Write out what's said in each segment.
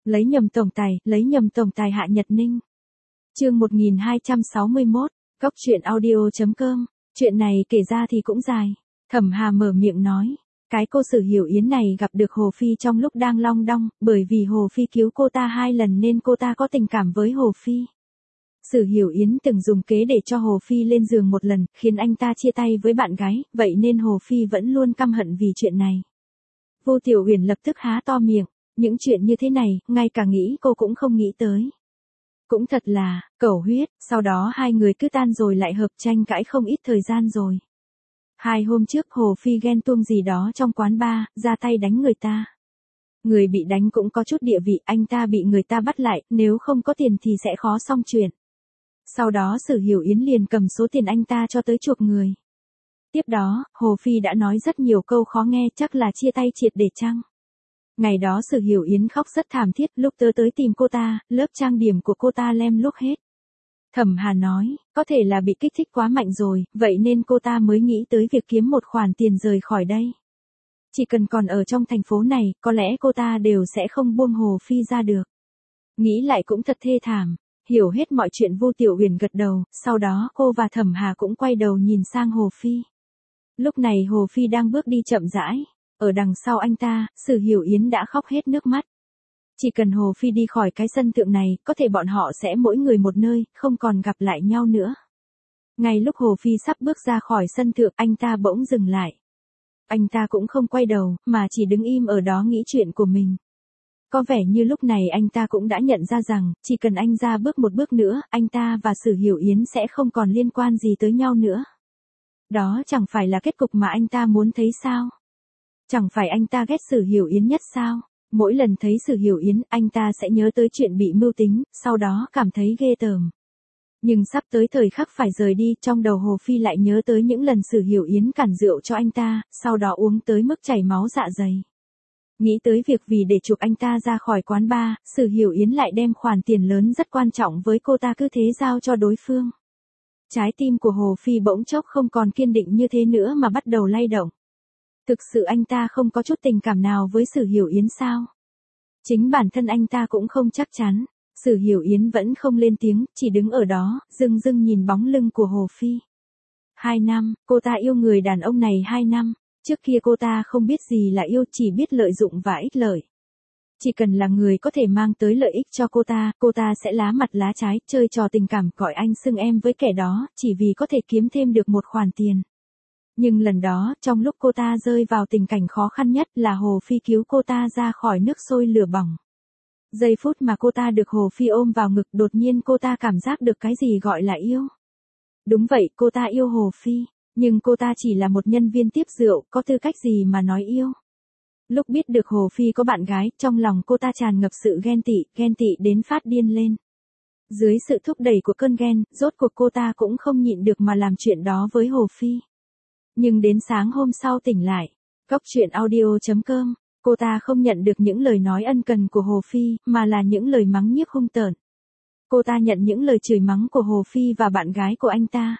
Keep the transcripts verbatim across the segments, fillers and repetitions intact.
Lấy nhầm tổng tài, lấy nhầm tổng tài Hạ Nhật Ninh. Chương một nghìn hai trăm sáu mươi mốt, Góc truyện audio chấm com. Chuyện này kể ra thì cũng dài. Thẩm Hà mở miệng nói, cái cô Sử Hiểu Yến này gặp được Hồ Phi trong lúc đang long đong, bởi vì Hồ Phi cứu cô ta hai lần nên cô ta có tình cảm với Hồ Phi. Sử Hiểu Yến từng dùng kế để cho Hồ Phi lên giường một lần, khiến anh ta chia tay với bạn gái, vậy nên Hồ Phi vẫn luôn căm hận vì chuyện này. Vô Tiểu Uyển lập tức há to miệng, những chuyện như thế này, ngay cả nghĩ cô cũng không nghĩ tới. Cũng thật là, cẩu huyết, sau đó hai người cứ tan rồi lại hợp tranh cãi không ít thời gian rồi. Hai hôm trước Hồ Phi ghen tuông gì đó trong quán bar, ra tay đánh người ta. Người bị đánh cũng có chút địa vị, anh ta bị người ta bắt lại, nếu không có tiền thì sẽ khó xong chuyện. Sau đó Sử Hiểu Yến liền cầm số tiền anh ta cho tới chuộc người. Tiếp đó, Hồ Phi đã nói rất nhiều câu khó nghe, chắc là chia tay triệt để chăng. Ngày đó Sử Hiểu Yến khóc rất thảm thiết, lúc tớ tới tìm cô ta, lớp trang điểm của cô ta lem luốc hết. Thẩm Hà nói, có thể là bị kích thích quá mạnh rồi, vậy nên cô ta mới nghĩ tới việc kiếm một khoản tiền rời khỏi đây. Chỉ cần còn ở trong thành phố này, có lẽ cô ta đều sẽ không buông Hồ Phi ra được. Nghĩ lại cũng thật thê thảm. Hiểu hết mọi chuyện Vô Tiểu Uyển gật đầu, sau đó cô và Thẩm Hà cũng quay đầu nhìn sang Hồ Phi. Lúc này Hồ Phi đang bước đi chậm rãi, ở đằng sau anh ta, Sử Hiểu Yến đã khóc hết nước mắt. Chỉ cần Hồ Phi đi khỏi cái sân thượng này, có thể bọn họ sẽ mỗi người một nơi, không còn gặp lại nhau nữa. Ngay lúc Hồ Phi sắp bước ra khỏi sân thượng, anh ta bỗng dừng lại. Anh ta cũng không quay đầu, mà chỉ đứng im ở đó nghĩ chuyện của mình. Có vẻ như lúc này anh ta cũng đã nhận ra rằng, chỉ cần anh ra bước một bước nữa, anh ta và Sử Hiểu Yến sẽ không còn liên quan gì tới nhau nữa. Đó chẳng phải là kết cục mà anh ta muốn thấy sao? Chẳng phải anh ta ghét Sử Hiểu Yến nhất sao? Mỗi lần thấy Sử Hiểu Yến, anh ta sẽ nhớ tới chuyện bị mưu tính, sau đó cảm thấy ghê tởm. Nhưng sắp tới thời khắc phải rời đi, trong đầu Hồ Phi lại nhớ tới những lần Sử Hiểu Yến cản rượu cho anh ta, sau đó uống tới mức chảy máu dạ dày. Nghĩ tới việc vì để chuộc anh ta ra khỏi quán bar, Sử Hiểu Yến lại đem khoản tiền lớn rất quan trọng với cô ta cứ thế giao cho đối phương. Trái tim của Hồ Phi bỗng chốc không còn kiên định như thế nữa mà bắt đầu lay động. Thực sự anh ta không có chút tình cảm nào với Sử Hiểu Yến sao? Chính bản thân anh ta cũng không chắc chắn. Sử Hiểu Yến vẫn không lên tiếng, chỉ đứng ở đó, dưng dưng nhìn bóng lưng của Hồ Phi. Hai năm, cô ta yêu người đàn ông này hai năm. Trước kia cô ta không biết gì là yêu, chỉ biết lợi dụng và ích lợi. Chỉ cần là người có thể mang tới lợi ích cho cô ta, cô ta sẽ lá mặt lá trái, chơi trò tình cảm, gọi anh xưng em với kẻ đó, chỉ vì có thể kiếm thêm được một khoản tiền. Nhưng lần đó, trong lúc cô ta rơi vào tình cảnh khó khăn nhất là Hồ Phi cứu cô ta ra khỏi nước sôi lửa bỏng. Giây phút mà cô ta được Hồ Phi ôm vào ngực, đột nhiên cô ta cảm giác được cái gì gọi là yêu. Đúng vậy, cô ta yêu Hồ Phi. Nhưng cô ta chỉ là một nhân viên tiếp rượu, có tư cách gì mà nói yêu. Lúc biết được Hồ Phi có bạn gái, trong lòng cô ta tràn ngập sự ghen tị, ghen tị đến phát điên lên. Dưới sự thúc đẩy của cơn ghen, rốt cuộc cô ta cũng không nhịn được mà làm chuyện đó với Hồ Phi. Nhưng đến sáng hôm sau tỉnh lại, Góc truyện audio chấm com, cô ta không nhận được những lời nói ân cần của Hồ Phi, mà là những lời mắng nhiếc hung tợn. Cô ta nhận những lời chửi mắng của Hồ Phi và bạn gái của anh ta.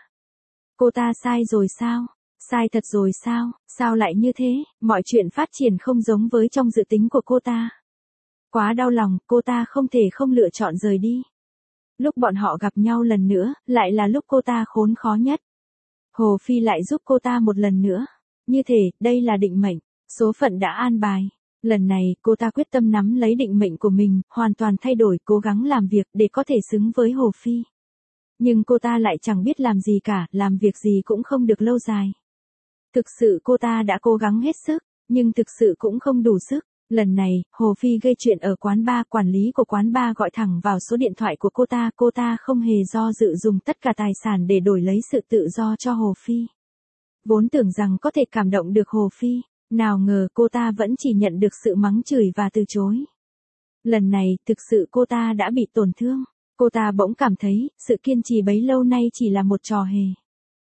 Cô ta sai rồi sao? Sai thật rồi sao? Sao lại như thế? Mọi chuyện phát triển không giống với trong dự tính của cô ta. Quá đau lòng, cô ta không thể không lựa chọn rời đi. Lúc bọn họ gặp nhau lần nữa, lại là lúc cô ta khốn khó nhất. Hồ Phi lại giúp cô ta một lần nữa. Như thể, đây là định mệnh, số phận đã an bài. Lần này, cô ta quyết tâm nắm lấy định mệnh của mình, hoàn toàn thay đổi, cố gắng làm việc để có thể xứng với Hồ Phi. Nhưng cô ta lại chẳng biết làm gì cả, làm việc gì cũng không được lâu dài. Thực sự cô ta đã cố gắng hết sức, nhưng thực sự cũng không đủ sức. Lần này, Hồ Phi gây chuyện ở quán bar, quản lý của quán bar gọi thẳng vào số điện thoại của cô ta, cô ta không hề do dự dùng tất cả tài sản để đổi lấy sự tự do cho Hồ Phi. Vốn tưởng rằng có thể cảm động được Hồ Phi, nào ngờ cô ta vẫn chỉ nhận được sự mắng chửi và từ chối. Lần này, thực sự cô ta đã bị tổn thương. Cô ta bỗng cảm thấy, sự kiên trì bấy lâu nay chỉ là một trò hề.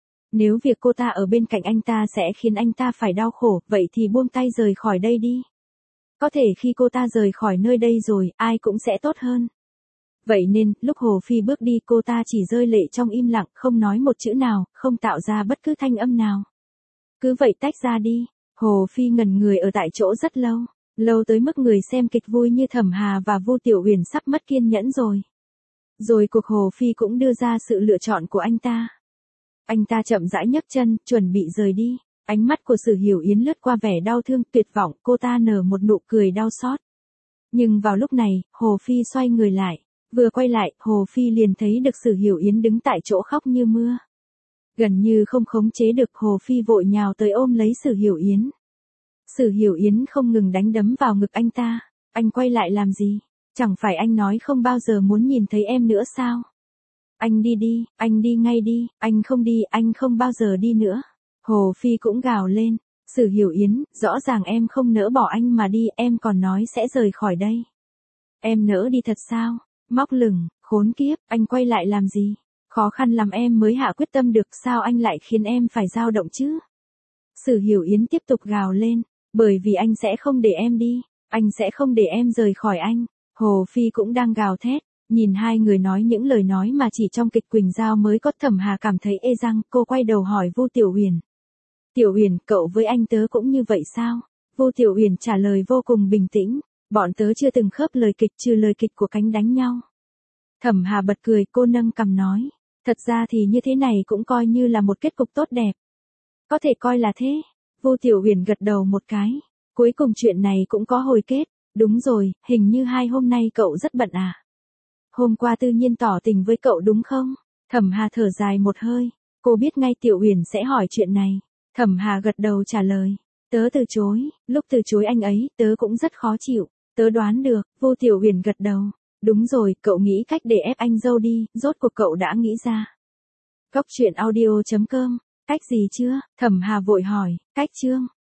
Nếu việc cô ta ở bên cạnh anh ta sẽ khiến anh ta phải đau khổ, vậy thì buông tay rời khỏi đây đi. Có thể khi cô ta rời khỏi nơi đây rồi, ai cũng sẽ tốt hơn. Vậy nên, lúc Hồ Phi bước đi, cô ta chỉ rơi lệ trong im lặng, không nói một chữ nào, không tạo ra bất cứ thanh âm nào. Cứ vậy tách ra đi. Hồ Phi ngẩn người ở tại chỗ rất lâu. Lâu tới mức người xem kịch vui như Thẩm Hà và Vu Tiểu Uyển sắp mất kiên nhẫn rồi. Rồi cuộc Hồ Phi cũng đưa ra sự lựa chọn của anh ta. Anh ta chậm rãi nhấc chân, chuẩn bị rời đi. Ánh mắt của Sử Hiểu Yến lướt qua vẻ đau thương, tuyệt vọng, cô ta nở một nụ cười đau xót. Nhưng vào lúc này, Hồ Phi xoay người lại. Vừa quay lại, Hồ Phi liền thấy được Sử Hiểu Yến đứng tại chỗ khóc như mưa. Gần như không khống chế được, Hồ Phi vội nhào tới ôm lấy Sử Hiểu Yến. Sử Hiểu Yến không ngừng đánh đấm vào ngực anh ta. Anh quay lại làm gì? Chẳng phải anh nói không bao giờ muốn nhìn thấy em nữa sao? Anh đi đi, anh đi ngay đi, anh không đi, anh không bao giờ đi nữa. Hồ Phi cũng gào lên. Sử Hiểu Yến, rõ ràng em không nỡ bỏ anh mà đi, em còn nói sẽ rời khỏi đây. Em nỡ đi thật sao? Móc lửng, khốn kiếp, anh quay lại làm gì? Khó khăn lắm em mới hạ quyết tâm được, sao anh lại khiến em phải dao động chứ? Sử Hiểu Yến tiếp tục gào lên, bởi vì anh sẽ không để em đi, anh sẽ không để em rời khỏi anh. Hồ Phi cũng đang gào thét, nhìn hai người nói những lời nói mà chỉ trong kịch Quỳnh Giao mới có. Thẩm Hà cảm thấy ê răng, cô quay đầu hỏi Vu Tiểu Uyển. Tiểu Uyển, cậu với anh tớ cũng như vậy sao? Vu Tiểu Uyển trả lời vô cùng bình tĩnh, bọn tớ chưa từng khớp lời kịch trừ lời kịch của cánh đánh nhau. Thẩm Hà bật cười, cô nâng cằm nói, thật ra thì như thế này cũng coi như là một kết cục tốt đẹp. Có thể coi là thế. Vu Tiểu Uyển gật đầu một cái, cuối cùng chuyện này cũng có hồi kết. Đúng rồi, hình như hai hôm nay cậu rất bận à? Hôm qua tự nhiên tỏ tình với cậu đúng không? Thẩm Hà thở dài một hơi, cô biết ngay Tiểu Uyển sẽ hỏi chuyện này. Thẩm Hà gật đầu trả lời, tớ từ chối, lúc từ chối anh ấy, tớ cũng rất khó chịu, tớ đoán được. Vu Tiểu Uyển gật đầu, đúng rồi, cậu nghĩ cách để ép anh dâu đi, rốt cuộc cậu đã nghĩ ra. Góc truyện audio chấm com, cách gì chưa? Thẩm Hà vội hỏi, cách chương.